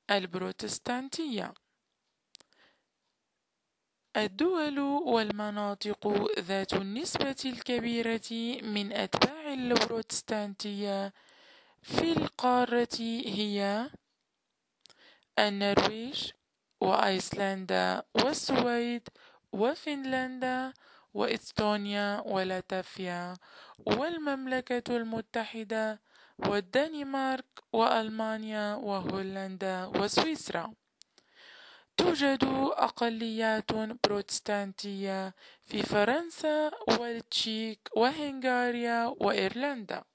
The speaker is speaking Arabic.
البروتستانتية. الدول والمناطق ذات النسبة الكبيرة من أتباع البروتستانتية في القارة هي النرويج وأيسلندا والسويد وفنلندا وإستونيا ولاتفيا والمملكة المتحدة والدنمارك وألمانيا وهولندا وسويسرا. توجد أقليات بروتستانتية في فرنسا والتشيك وهنغاريا وإيرلندا.